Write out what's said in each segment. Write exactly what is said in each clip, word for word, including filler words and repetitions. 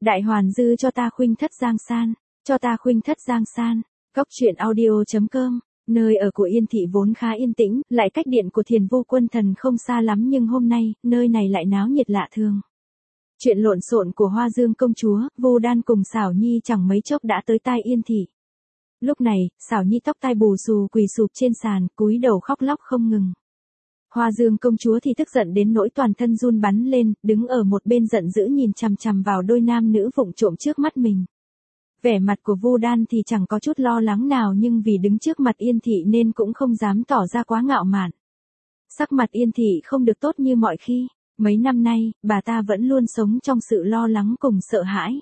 Đại hoàn dư cho ta khuynh thất giang san, cho ta khuynh thất giang san. Góc truyện audio chấm com. Nơi ở của Yên Thị vốn khá yên tĩnh, lại cách điện của Thiền Vu Quân Thần không xa lắm, nhưng hôm nay, nơi này lại náo nhiệt lạ thường. Chuyện lộn xộn của Hoa Dương công chúa, Vu Đan cùng Xảo Nhi chẳng mấy chốc đã tới tai Yên Thị. Lúc này, Xảo Nhi tóc tai bù xù quỳ sụp trên sàn, cúi đầu khóc lóc không ngừng. Hoa Dương công chúa thì tức giận đến nỗi toàn thân run bắn lên, đứng ở một bên giận dữ nhìn chằm chằm vào đôi nam nữ vụng trộm trước mắt mình. Vẻ mặt của Vu Đan thì chẳng có chút lo lắng nào, nhưng vì đứng trước mặt Yên Thị nên cũng không dám tỏ ra quá ngạo mạn. Sắc mặt Yên Thị không được tốt như mọi khi, mấy năm nay, bà ta vẫn luôn sống trong sự lo lắng cùng sợ hãi.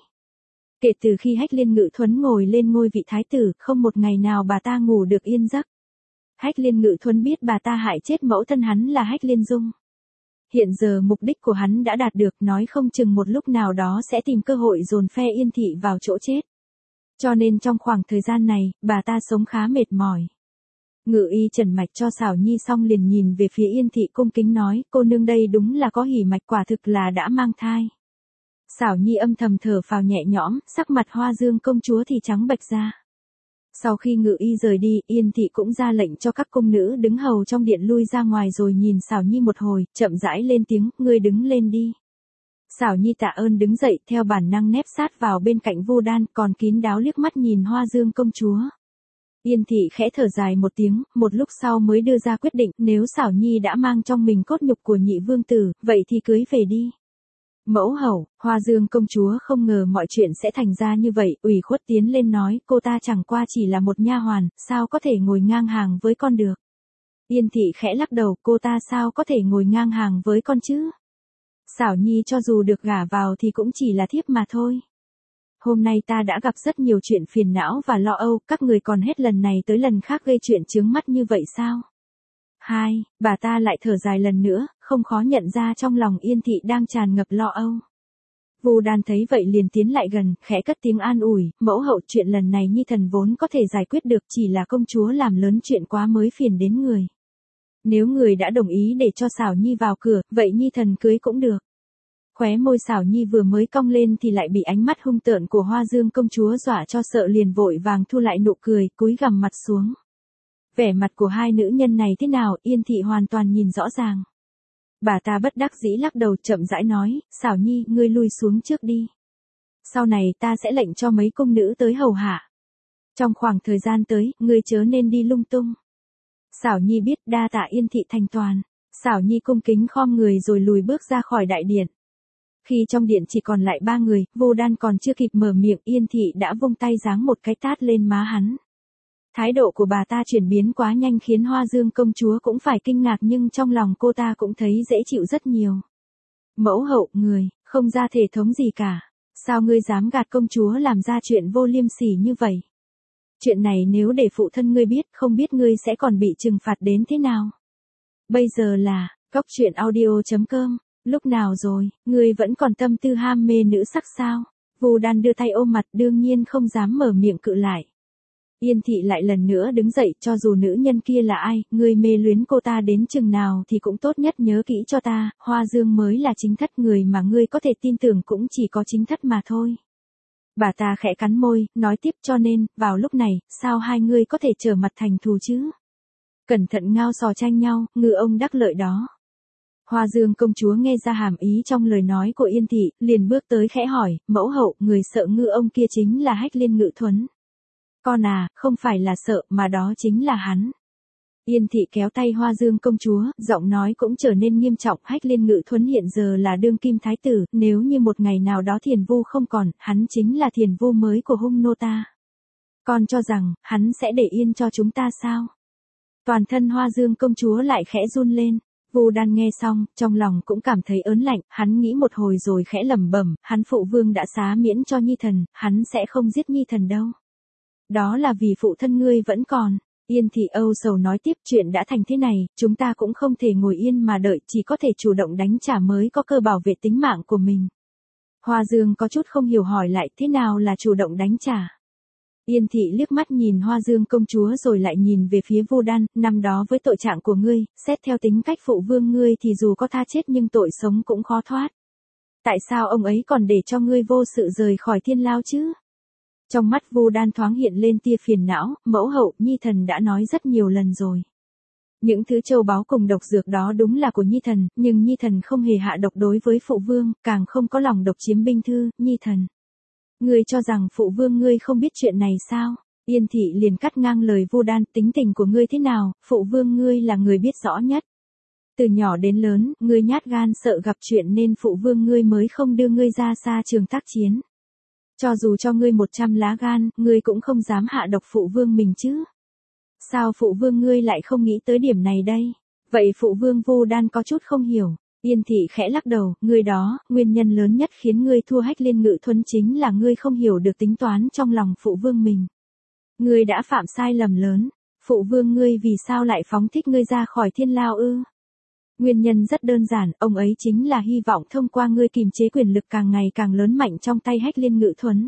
Kể từ khi Hách Liên Ngự Thuấn ngồi lên ngôi vị thái tử, không một ngày nào bà ta ngủ được yên giấc. Hách Liên Ngự Thuấn biết bà ta hại chết mẫu thân hắn là Hách Liên Dung. Hiện giờ mục đích của hắn đã đạt được, nói không chừng một lúc nào đó sẽ tìm cơ hội dồn phe Yên Thị vào chỗ chết. Cho nên trong khoảng thời gian này, bà ta sống khá mệt mỏi. Ngự y trần mạch cho Xảo Nhi xong liền nhìn về phía Yên Thị cung kính nói, cô nương đây đúng là có hỉ mạch, quả thực là đã mang thai. Xảo Nhi âm thầm thở phào nhẹ nhõm, sắc mặt Hoa Dương công chúa thì trắng bệch ra. Sau khi ngự y rời đi, Yên Thị cũng ra lệnh cho các cung nữ đứng hầu trong điện lui ra ngoài, rồi nhìn Xảo Nhi một hồi, chậm rãi lên tiếng, ngươi đứng lên đi. Xảo Nhi tạ ơn đứng dậy, theo bản năng nép sát vào bên cạnh Vu Đan, còn kín đáo liếc mắt nhìn Hoa Dương công chúa. Yên Thị khẽ thở dài một tiếng, một lúc sau mới đưa ra quyết định, nếu Xảo Nhi đã mang trong mình cốt nhục của nhị vương tử, vậy thì cưới về đi. Mẫu hậu, Hoa Dương công chúa không ngờ mọi chuyện sẽ thành ra như vậy, ủy khuất tiến lên nói, cô ta chẳng qua chỉ là một nha hoàn, sao có thể ngồi ngang hàng với con được. Yên Thị khẽ lắc đầu, cô ta sao có thể ngồi ngang hàng với con chứ. Xảo Nhi cho dù được gả vào thì cũng chỉ là thiếp mà thôi. Hôm nay ta đã gặp rất nhiều chuyện phiền não và lo âu, các người còn hết lần này tới lần khác gây chuyện chướng mắt như vậy sao? Hai, bà ta lại thở dài lần nữa, không khó nhận ra trong lòng Yên Thị đang tràn ngập lo âu. Vu Đan thấy vậy liền tiến lại gần, khẽ cất tiếng an ủi, mẫu hậu, chuyện lần này Nhi thần vốn có thể giải quyết được, chỉ là công chúa làm lớn chuyện quá mới phiền đến người. Nếu người đã đồng ý để cho Xảo Nhi vào cửa, vậy Nhi thần cưới cũng được. Khóe môi Xảo Nhi vừa mới cong lên thì lại bị ánh mắt hung tợn của Hoa Dương công chúa dọa cho sợ, liền vội vàng thu lại nụ cười, cúi gằm mặt xuống. Vẻ mặt của hai nữ nhân này thế nào, Yên Thị hoàn toàn nhìn rõ ràng. Bà ta bất đắc dĩ lắc đầu, chậm rãi nói, Xảo Nhi, ngươi lui xuống trước đi. Sau này ta sẽ lệnh cho mấy cung nữ tới hầu hạ. Trong khoảng thời gian tới, ngươi chớ nên đi lung tung. Xảo Nhi biết, đa tạ Yên Thị thành toàn. Xảo Nhi cung kính khom người rồi lùi bước ra khỏi đại điện. Khi trong điện chỉ còn lại ba người, Vu Đan còn chưa kịp mở miệng, Yên Thị đã vung tay giáng một cái tát lên má hắn. Thái độ của bà ta chuyển biến quá nhanh khiến Hoa Dương công chúa cũng phải kinh ngạc, nhưng trong lòng cô ta cũng thấy dễ chịu rất nhiều. Mẫu hậu, người, không ra thể thống gì cả. Sao ngươi dám gạt công chúa làm ra chuyện vô liêm sỉ như vậy? Chuyện này nếu để phụ thân ngươi biết, không biết ngươi sẽ còn bị trừng phạt đến thế nào. Bây giờ là, góc truyện audio chấm com. Lúc nào rồi, ngươi vẫn còn tâm tư ham mê nữ sắc sao? Vu Đan đưa tay ôm mặt, đương nhiên không dám mở miệng cự lại. Yên Thị lại lần nữa đứng dậy, cho dù nữ nhân kia là ai, ngươi mê luyến cô ta đến chừng nào thì cũng tốt nhất nhớ kỹ cho ta, Hoa Dương mới là chính thất, người mà ngươi có thể tin tưởng cũng chỉ có chính thất mà thôi. Bà ta khẽ cắn môi, nói tiếp, cho nên, vào lúc này, sao hai ngươi có thể trở mặt thành thù chứ? Cẩn thận ngao sò tranh nhau, ngư ông đắc lợi đó. Hoa Dương công chúa nghe ra hàm ý trong lời nói của Yên Thị, liền bước tới khẽ hỏi, mẫu hậu, người sợ ngư ông kia chính là Hách Liên Ngự Thuấn. Con à, không phải là sợ, mà đó chính là hắn. Yên Thị kéo tay Hoa Dương công chúa, giọng nói cũng trở nên nghiêm trọng, Hách Liên Ngự Thuấn hiện giờ là đương kim thái tử, nếu như một ngày nào đó Thiền Vu không còn, hắn chính là Thiền Vu mới của hung nô ta. Con cho rằng, hắn sẽ để yên cho chúng ta sao? Toàn thân Hoa Dương công chúa lại khẽ run lên. Vu Đan nghe xong, trong lòng cũng cảm thấy ớn lạnh, hắn nghĩ một hồi rồi khẽ lẩm bẩm, hắn phụ vương đã xá miễn cho Nhi thần, hắn sẽ không giết Nhi thần đâu. Đó là vì phụ thân ngươi vẫn còn. Yên Thị âu sầu nói tiếp, chuyện đã thành thế này, chúng ta cũng không thể ngồi yên mà đợi, chỉ có thể chủ động đánh trả mới có cơ bảo vệ tính mạng của mình. Hoa Dương có chút không hiểu hỏi lại, thế nào là chủ động đánh trả? Yên Thị liếc mắt nhìn Hoa Dương công chúa rồi lại nhìn về phía Vu Đan, năm đó với tội trạng của ngươi, xét theo tính cách phụ vương ngươi thì dù có tha chết nhưng tội sống cũng khó thoát. Tại sao ông ấy còn để cho ngươi vô sự rời khỏi thiên lao chứ? Trong mắt Vu Đan thoáng hiện lên tia phiền não, mẫu hậu, Nhi thần đã nói rất nhiều lần rồi. Những thứ châu báu cùng độc dược đó đúng là của Nhi thần, nhưng Nhi thần không hề hạ độc đối với phụ vương, càng không có lòng độc chiếm binh thư, Nhi thần. Ngươi cho rằng phụ vương ngươi không biết chuyện này sao? Yên thị liền cắt ngang lời Vu Đan, tính tình của ngươi thế nào, phụ vương ngươi là người biết rõ nhất. Từ nhỏ đến lớn, ngươi nhát gan sợ gặp chuyện nên phụ vương ngươi mới không đưa ngươi ra xa trường tác chiến. Cho dù cho ngươi một trăm lá gan, ngươi cũng không dám hạ độc phụ vương mình chứ. Sao phụ vương ngươi lại không nghĩ tới điểm này đây? Vậy phụ vương Vu Đan có chút không hiểu. Yên thị khẽ lắc đầu, ngươi đó, nguyên nhân lớn nhất khiến ngươi thua Hách Liên Ngự Thuấn chính là ngươi không hiểu được tính toán trong lòng phụ vương mình. Ngươi đã phạm sai lầm lớn, phụ vương ngươi vì sao lại phóng thích ngươi ra khỏi thiên lao ư? Nguyên nhân rất đơn giản, ông ấy chính là hy vọng thông qua ngươi kiềm chế quyền lực càng ngày càng lớn mạnh trong tay Hách Liên Ngự Thuấn.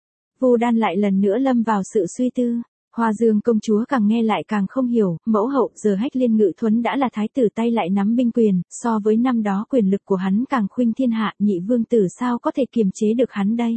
Vu Đan lại lần nữa lâm vào sự suy tư. Hoa Dương công chúa càng nghe lại càng không hiểu, mẫu hậu, giờ Hách Liên Ngự Thuấn đã là thái tử tay lại nắm binh quyền, so với năm đó quyền lực của hắn càng khuynh thiên hạ, nhị vương tử sao có thể kiềm chế được hắn đây?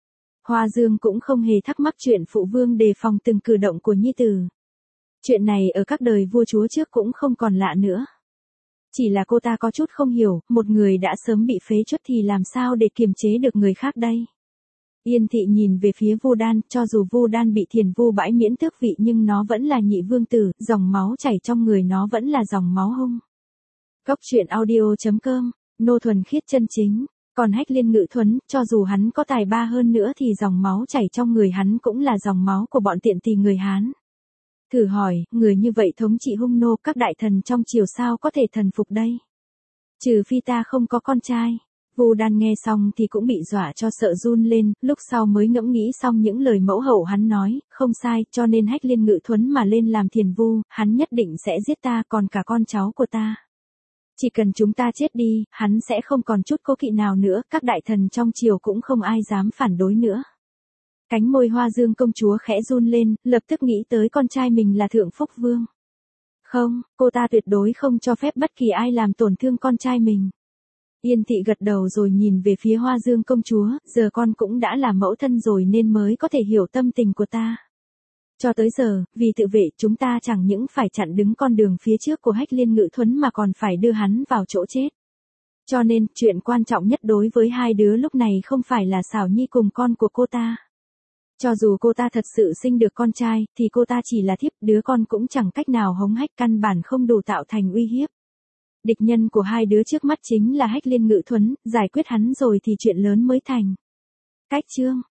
Hoa Dương cũng không hề thắc mắc chuyện phụ vương đề phòng từng cử động của nhi tử. Chuyện này ở các đời vua chúa trước cũng không còn lạ nữa. Chỉ là cô ta có chút không hiểu, một người đã sớm bị phế truất thì làm sao để kiềm chế được người khác đây? Yên thị nhìn về phía Vu Đan, cho dù Vu Đan bị Thiền Vu bãi miễn tước vị nhưng nó vẫn là nhị vương tử, dòng máu chảy trong người nó vẫn là dòng máu hung. Góc truyện audio chấm com, nô thuần khiết chân chính, còn Hách Liên Ngự Thuấn, cho dù hắn có tài ba hơn nữa thì dòng máu chảy trong người hắn cũng là dòng máu của bọn tiện tỳ người Hán. Thử hỏi, người như vậy thống trị hung nô, các đại thần trong triều sao có thể thần phục đây? Trừ phi ta không có con trai. Vu Đan nghe xong thì cũng bị dọa cho sợ run lên, lúc sau mới ngẫm nghĩ xong những lời mẫu hậu hắn nói, không sai, cho nên Hách Liên Ngự Thuấn mà lên làm Thiền Vu, hắn nhất định sẽ giết ta còn cả con cháu của ta. Chỉ cần chúng ta chết đi, hắn sẽ không còn chút cố kỵ nào nữa, các đại thần trong triều cũng không ai dám phản đối nữa. Cánh môi Hoa Dương công chúa khẽ run lên, lập tức nghĩ tới con trai mình là Thượng Phúc Vương. Không, cô ta tuyệt đối không cho phép bất kỳ ai làm tổn thương con trai mình. Yên thị gật đầu rồi nhìn về phía Hoa Dương công chúa, giờ con cũng đã là mẫu thân rồi nên mới có thể hiểu tâm tình của ta. Cho tới giờ, vì tự vệ chúng ta chẳng những phải chặn đứng con đường phía trước của Hách Liên Ngự Thuấn mà còn phải đưa hắn vào chỗ chết. Cho nên, chuyện quan trọng nhất đối với hai đứa lúc này không phải là Xảo Nhi cùng con của cô ta. Cho dù cô ta thật sự sinh được con trai, thì cô ta chỉ là thiếp, đứa con cũng chẳng cách nào hống hách, căn bản không đủ tạo thành uy hiếp. Địch nhân của hai đứa trước mắt chính là Hách Liên Ngự Thuấn, giải quyết hắn rồi thì chuyện lớn mới thành. Cách chương